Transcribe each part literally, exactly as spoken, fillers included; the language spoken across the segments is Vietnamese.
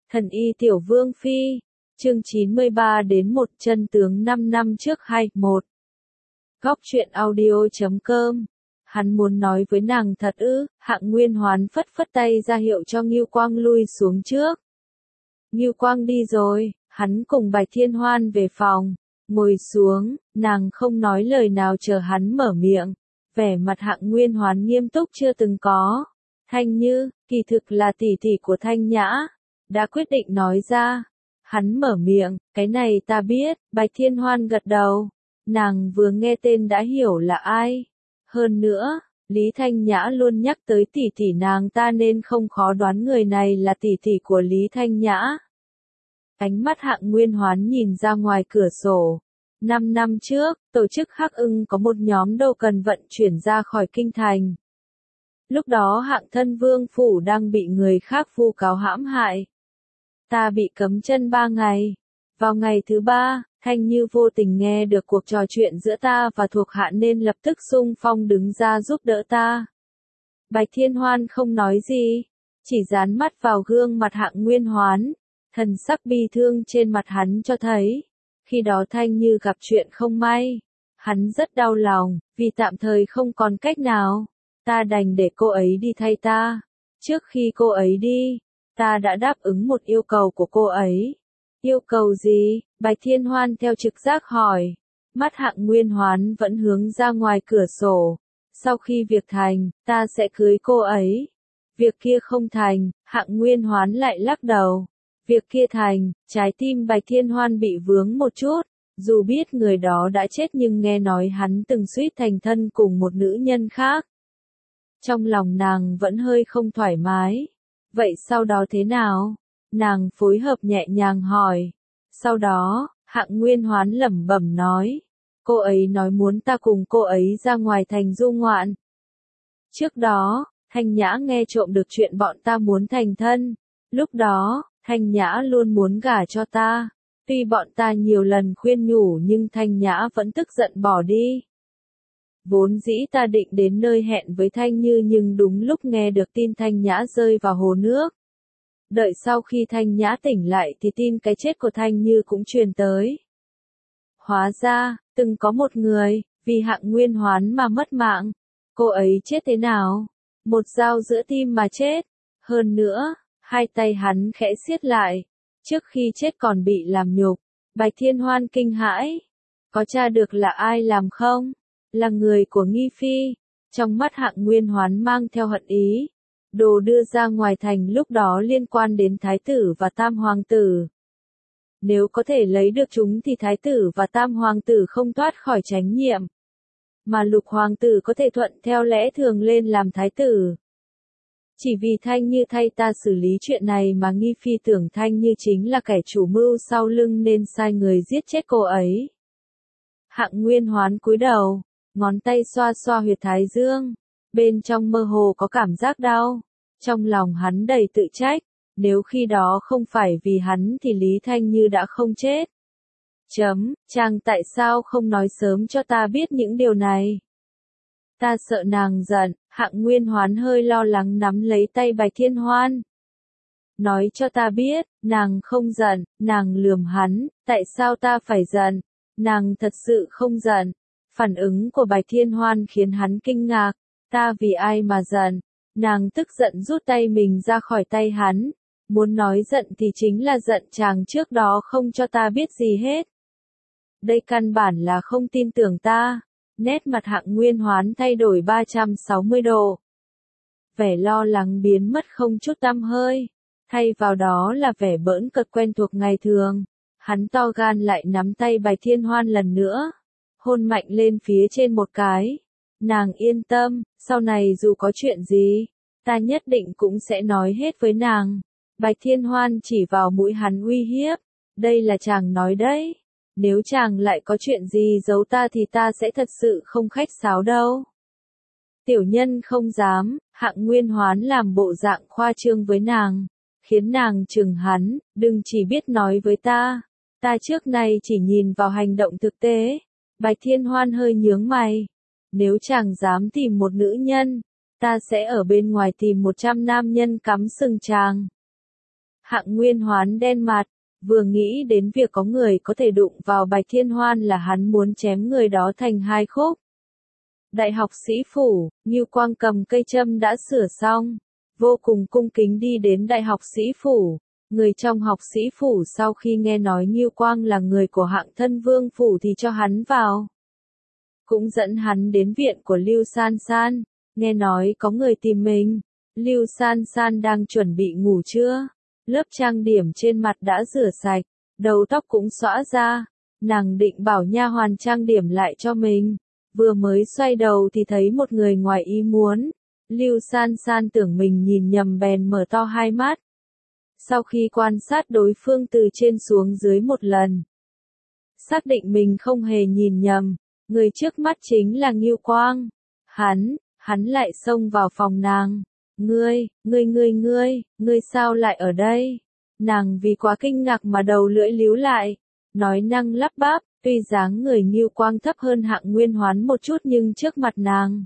Thần y tiểu vương phi, chương chín mươi ba đến một chân tướng năm năm trước hai, một. Góc truyện audio chấm com. Hắn muốn nói với nàng thật ư? Hạng Nguyên Hoán phất phất tay ra hiệu cho Ngưu Quang lui xuống trước. Ngưu Quang đi rồi, hắn cùng Bạch Thiên Hoan về phòng, ngồi xuống, nàng không nói lời nào chờ hắn mở miệng. Vẻ mặt Hạng Nguyên Hoán nghiêm túc chưa từng có. Thanh Như, kỳ thực là tỷ tỷ của Thanh Nhã, đã quyết định nói ra. Hắn mở miệng, cái này ta biết. Bạch Thiên Hoan gật đầu. Nàng vừa nghe tên đã hiểu là ai. Hơn nữa, Lý Thanh Nhã luôn nhắc tới tỷ tỷ nàng ta nên không khó đoán người này là tỷ tỷ của Lý Thanh Nhã. Ánh mắt Hạng Nguyên Hoán nhìn ra ngoài cửa sổ. Năm năm trước, tổ chức Hắc Ưng có một nhóm đâu cần vận chuyển ra khỏi kinh thành. Lúc đó Hạng Thân Vương phủ đang bị người khác vu cáo hãm hại. Ta bị cấm chân ba ngày. Vào ngày thứ ba, Thanh Như vô tình nghe được cuộc trò chuyện giữa ta và thuộc hạ nên lập tức xung phong đứng ra giúp đỡ ta. Bạch Thiên Hoan không nói gì, chỉ dán mắt vào gương mặt Hạng Nguyên Hoán. Thần sắc bi thương trên mặt hắn cho thấy, khi đó Thanh Như gặp chuyện không may. Hắn rất đau lòng, vì tạm thời không còn cách nào. Ta đành để cô ấy đi thay ta. Trước khi cô ấy đi, ta đã đáp ứng một yêu cầu của cô ấy. Yêu cầu gì? Bạch Thiên Hoan theo trực giác hỏi. Mắt Hạng Nguyên Hoán vẫn hướng ra ngoài cửa sổ. Sau khi việc thành, ta sẽ cưới cô ấy. Việc kia không thành, Hạng Nguyên Hoán lại lắc đầu. Việc kia thành, trái tim Bạch Thiên Hoan bị vướng một chút. Dù biết người đó đã chết nhưng nghe nói hắn từng suýt thành thân cùng một nữ nhân khác. Trong lòng nàng vẫn hơi không thoải mái. Vậy sau đó thế nào? Nàng phối hợp nhẹ nhàng hỏi. Sau đó, Hạng Nguyên Hoán lẩm bẩm nói. Cô ấy nói muốn ta cùng cô ấy ra ngoài thành du ngoạn. Trước đó, Thanh Nhã nghe trộm được chuyện bọn ta muốn thành thân. Lúc đó, Thanh Nhã luôn muốn gả cho ta. Tuy bọn ta nhiều lần khuyên nhủ nhưng Thanh Nhã vẫn tức giận bỏ đi. Vốn dĩ ta định đến nơi hẹn với Thanh Như nhưng đúng lúc nghe được tin Thanh Nhã rơi vào hồ nước. Đợi sau khi Thanh Nhã tỉnh lại thì tin cái chết của Thanh Như cũng truyền tới. Hóa ra, từng có một người, vì Hạng Nguyên Hoán mà mất mạng. Cô ấy chết thế nào? Một dao giữa tim mà chết. Hơn nữa, hai tay hắn khẽ siết lại. Trước khi chết còn bị làm nhục. Bạch Thiên Hoan kinh hãi. Có tra được là ai làm không? Là người của Nghi Phi. Trong mắt Hạng Nguyên Hoán mang theo hận ý. Đồ đưa ra ngoài thành lúc đó liên quan đến Thái tử và Tam Hoàng tử. Nếu có thể lấy được chúng thì Thái tử và Tam Hoàng tử không thoát khỏi trách nhiệm. Mà Lục Hoàng tử có thể thuận theo lẽ thường lên làm Thái tử. Chỉ vì Thanh Như thay ta xử lý chuyện này mà Nghi Phi tưởng Thanh Như chính là kẻ chủ mưu sau lưng nên sai người giết chết cô ấy. Hạng Nguyên Hoán cúi đầu, ngón tay xoa xoa huyệt thái dương. Bên trong mơ hồ có cảm giác đau. Trong lòng hắn đầy tự trách. Nếu khi đó không phải vì hắn thì Lý Thanh Như đã không chết. Chấm, chàng tại sao không nói sớm cho ta biết những điều này? Ta sợ nàng giận. Hạng Nguyên Hoán hơi lo lắng nắm lấy tay Bạch Thiên Hoan. Nói cho ta biết, nàng không giận, nàng lườm hắn, tại sao ta phải giận? Nàng thật sự không giận. Phản ứng của Bạch Thiên Hoan khiến hắn kinh ngạc. Ta vì ai mà giận? Nàng tức giận rút tay mình ra khỏi tay hắn. Muốn nói giận thì chính là giận chàng trước đó không cho ta biết gì hết. Đây căn bản là không tin tưởng ta. Nét mặt Hạng Nguyên Hoán thay đổi ba trăm sáu mươi độ. Vẻ lo lắng biến mất không chút tăm hơi. Thay vào đó là vẻ bỡn cợt quen thuộc ngày thường. Hắn to gan lại nắm tay Bạch Thiên Hoan lần nữa. Hôn mạnh lên phía trên một cái. Nàng yên tâm, sau này dù có chuyện gì, ta nhất định cũng sẽ nói hết với nàng. Bạch Thiên Hoan chỉ vào mũi hắn uy hiếp. Đây là chàng nói đấy. Nếu chàng lại có chuyện gì giấu ta thì ta sẽ thật sự không khách sáo đâu. Tiểu nhân không dám. Hạng Nguyên Hoán làm bộ dạng khoa trương với nàng, khiến nàng chừng hắn, đừng chỉ biết nói với ta. Ta trước nay chỉ nhìn vào hành động thực tế. Bạch Thiên Hoan hơi nhướng mày. Nếu chàng dám tìm một nữ nhân, ta sẽ ở bên ngoài tìm một trăm nam nhân cắm sừng chàng. Hạng Nguyên Hoán đen mặt, vừa nghĩ đến việc có người có thể đụng vào Bạch Thiên Hoan là hắn muốn chém người đó thành hai khúc. Đại học sĩ phủ, Ngưu Quang cầm cây châm đã sửa xong, vô cùng cung kính đi đến đại học sĩ phủ. Người trong học sĩ phủ sau khi nghe nói Ngưu Quang là người của Hạng Thân Vương phủ thì cho hắn vào. Cũng dẫn hắn đến viện của Lưu San San, nghe nói có người tìm mình. Lưu San San đang chuẩn bị ngủ trưa, lớp trang điểm trên mặt đã rửa sạch, đầu tóc cũng xõa ra, nàng định bảo nha hoàn trang điểm lại cho mình. Vừa mới xoay đầu thì thấy một người ngoài ý muốn, Lưu San San tưởng mình nhìn nhầm bèn mở to hai mắt. Sau khi quan sát đối phương từ trên xuống dưới một lần, xác định mình không hề nhìn nhầm, người trước mắt chính là Ngưu Quang. Hắn, hắn lại xông vào phòng nàng. Ngươi, ngươi ngươi ngươi, ngươi sao lại ở đây? Nàng vì quá kinh ngạc mà đầu lưỡi líu lại, nói năng lắp bắp, tuy dáng người Ngưu Quang thấp hơn Hạng Nguyên Hoán một chút nhưng trước mặt nàng,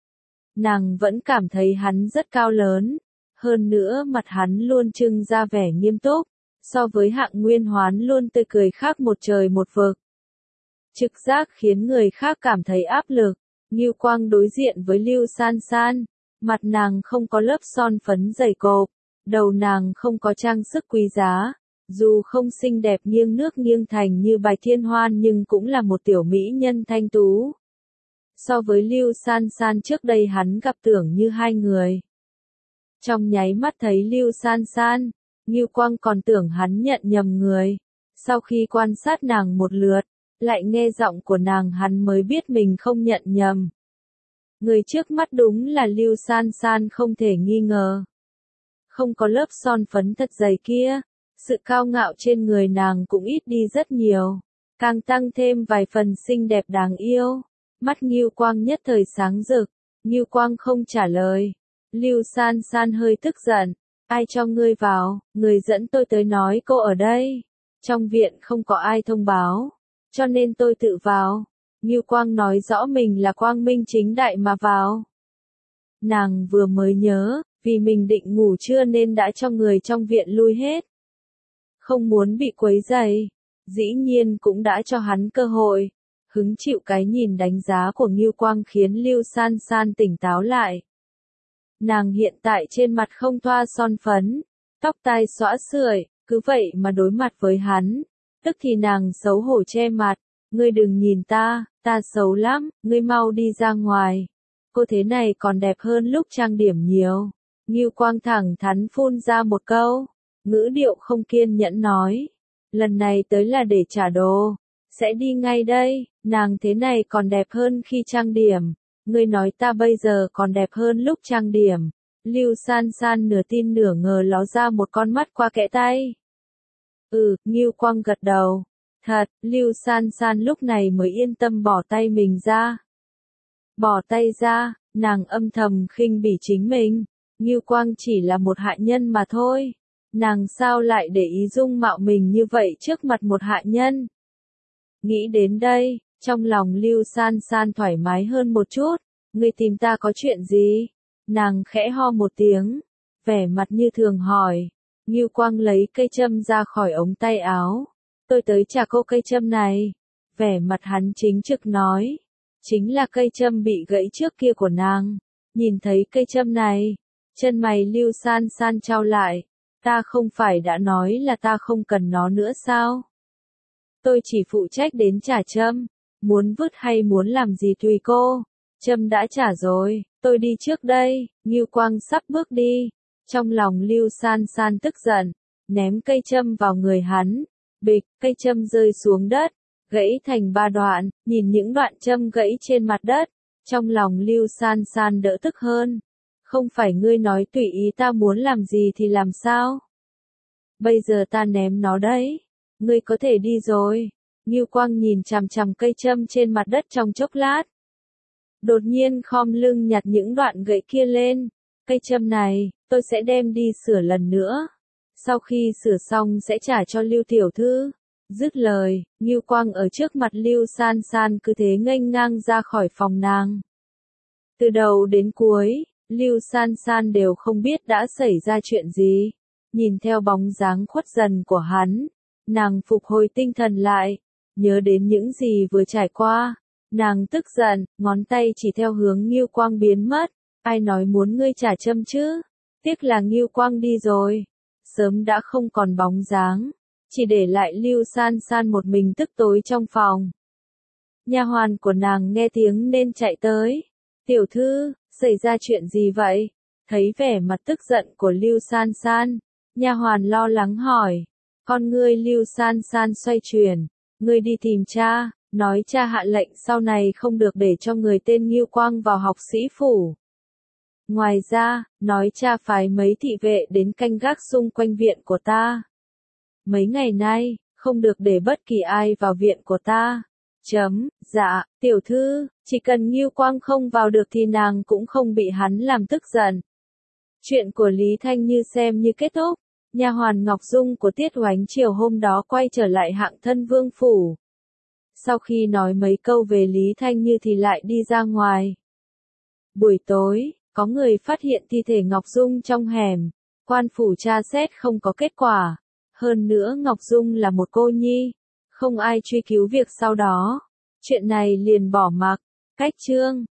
nàng vẫn cảm thấy hắn rất cao lớn. Hơn nữa mặt hắn luôn trưng ra vẻ nghiêm túc, so với Hạng Nguyên Hoán luôn tươi cười khác một trời một vực. Trực giác khiến người khác cảm thấy áp lực. Ngưu Quang đối diện với Lưu San San, mặt nàng không có lớp son phấn dày cộp, đầu nàng không có trang sức quý giá, dù không xinh đẹp nghiêng nước nghiêng thành như Bạch Thiên Hoan nhưng cũng là một tiểu mỹ nhân thanh tú. So với Lưu San San trước đây hắn gặp tưởng như hai người. Trong nháy mắt thấy Lưu San San, Ngưu Quang còn tưởng hắn nhận nhầm người. Sau khi quan sát nàng một lượt, lại nghe giọng của nàng hắn mới biết mình không nhận nhầm. Người trước mắt đúng là Lưu San San không thể nghi ngờ. Không có lớp son phấn thật dày kia, sự cao ngạo trên người nàng cũng ít đi rất nhiều, càng tăng thêm vài phần xinh đẹp đáng yêu. Mắt Ngưu Quang nhất thời sáng rực, Ngưu Quang không trả lời. Lưu San San hơi tức giận, ai cho ngươi vào, người dẫn tôi tới nói cô ở đây. Trong viện không có ai thông báo, cho nên tôi tự vào. Ngưu Quang nói rõ mình là quang minh chính đại mà vào. Nàng vừa mới nhớ, vì mình định ngủ trưa nên đã cho người trong viện lui hết. Không muốn bị quấy rầy, dĩ nhiên cũng đã cho hắn cơ hội. Hứng chịu cái nhìn đánh giá của Ngưu Quang khiến Lưu San San tỉnh táo lại. Nàng hiện tại trên mặt không thoa son phấn, tóc tai xõa sưởi, cứ vậy mà đối mặt với hắn, tức thì nàng xấu hổ che mặt. Ngươi đừng nhìn ta, ta xấu lắm, ngươi mau đi ra ngoài. Cô thế này còn đẹp hơn lúc trang điểm nhiều. Ngưu Quang thẳng thắn phun ra một câu, ngữ điệu không kiên nhẫn nói. Lần này tới là để trả đồ, sẽ đi ngay đây, nàng thế này còn đẹp hơn khi trang điểm. Ngươi nói ta bây giờ còn đẹp hơn lúc trang điểm. Lưu San San nửa tin nửa ngờ ló ra một con mắt qua kẽ tay. Ừ, Ngưu Quang gật đầu. Thật, Lưu San San lúc này mới yên tâm bỏ tay mình ra. Bỏ tay ra, nàng âm thầm khinh bỉ chính mình. Ngưu Quang chỉ là một hạ nhân mà thôi. Nàng sao lại để ý dung mạo mình như vậy trước mặt một hạ nhân. Nghĩ đến đây, trong lòng Lưu San San thoải mái hơn một chút. Ngươi tìm ta có chuyện gì? Nàng khẽ ho một tiếng, vẻ mặt như thường hỏi. Ngưu Quang lấy cây châm ra khỏi ống tay áo. Tôi tới trả cô cây châm này. Vẻ mặt hắn chính trực nói. Chính là cây châm bị gãy trước kia của nàng. Nhìn thấy cây châm này, chân mày Lưu San San trao lại. Ta không phải đã nói là ta không cần nó nữa sao? Tôi chỉ phụ trách đến trả châm. Muốn vứt hay muốn làm gì tùy cô. Châm đã trả rồi, tôi đi trước đây. Ngưu Quang sắp bước đi. Trong lòng Lưu San San tức giận, ném cây châm vào người hắn. Bịch, cây châm rơi xuống đất, gãy thành ba đoạn. Nhìn những đoạn châm gãy trên mặt đất, trong lòng Lưu San San đỡ tức hơn. Không phải ngươi nói tùy ý ta muốn làm gì thì làm sao? Bây giờ ta ném nó đấy. Ngươi có thể đi rồi. Ngưu Quang nhìn chằm chằm cây châm trên mặt đất trong chốc lát. Đột nhiên khom lưng nhặt những đoạn gãy kia lên. Cây châm này, tôi sẽ đem đi sửa lần nữa. Sau khi sửa xong sẽ trả cho Lưu tiểu thư. Dứt lời, Ngưu Quang ở trước mặt Lưu San San cứ thế nghênh ngang ra khỏi phòng nàng. Từ đầu đến cuối, Lưu San San đều không biết đã xảy ra chuyện gì. Nhìn theo bóng dáng khuất dần của hắn, nàng phục hồi tinh thần lại, nhớ đến những gì vừa trải qua. Nàng tức giận, ngón tay chỉ theo hướng Ngưu Quang biến mất. Ai nói muốn ngươi trả châm chứ? Tiếc là Ngưu Quang đi rồi. Sớm đã không còn bóng dáng. Chỉ để lại Lưu San San một mình tức tối trong phòng. Nha hoàn của nàng nghe tiếng nên chạy tới. Tiểu thư, xảy ra chuyện gì vậy? Thấy vẻ mặt tức giận của Lưu San San, nha hoàn lo lắng hỏi. Con ngươi Lưu San San xoay chuyển. Ngươi đi tìm cha, nói cha hạ lệnh sau này không được để cho người tên Ngưu Quang vào học sĩ phủ. Ngoài ra, nói cha phái mấy thị vệ đến canh gác xung quanh viện của ta. Mấy ngày nay, không được để bất kỳ ai vào viện của ta. Chấm, dạ, tiểu thư, chỉ cần Ngưu Quang không vào được thì nàng cũng không bị hắn làm tức giận. Chuyện của Lý Thanh Như xem như kết thúc. Nha hoàn Ngọc Dung của Tiết Oánh chiều hôm đó quay trở lại Hạng Thân Vương phủ. Sau khi nói mấy câu về Lý Thanh Như thì lại đi ra ngoài. Buổi tối, có người phát hiện thi thể Ngọc Dung trong hẻm. Quan phủ tra xét không có kết quả. Hơn nữa Ngọc Dung là một cô nhi. Không ai truy cứu việc sau đó. Chuyện này liền bỏ mặc. Cách chương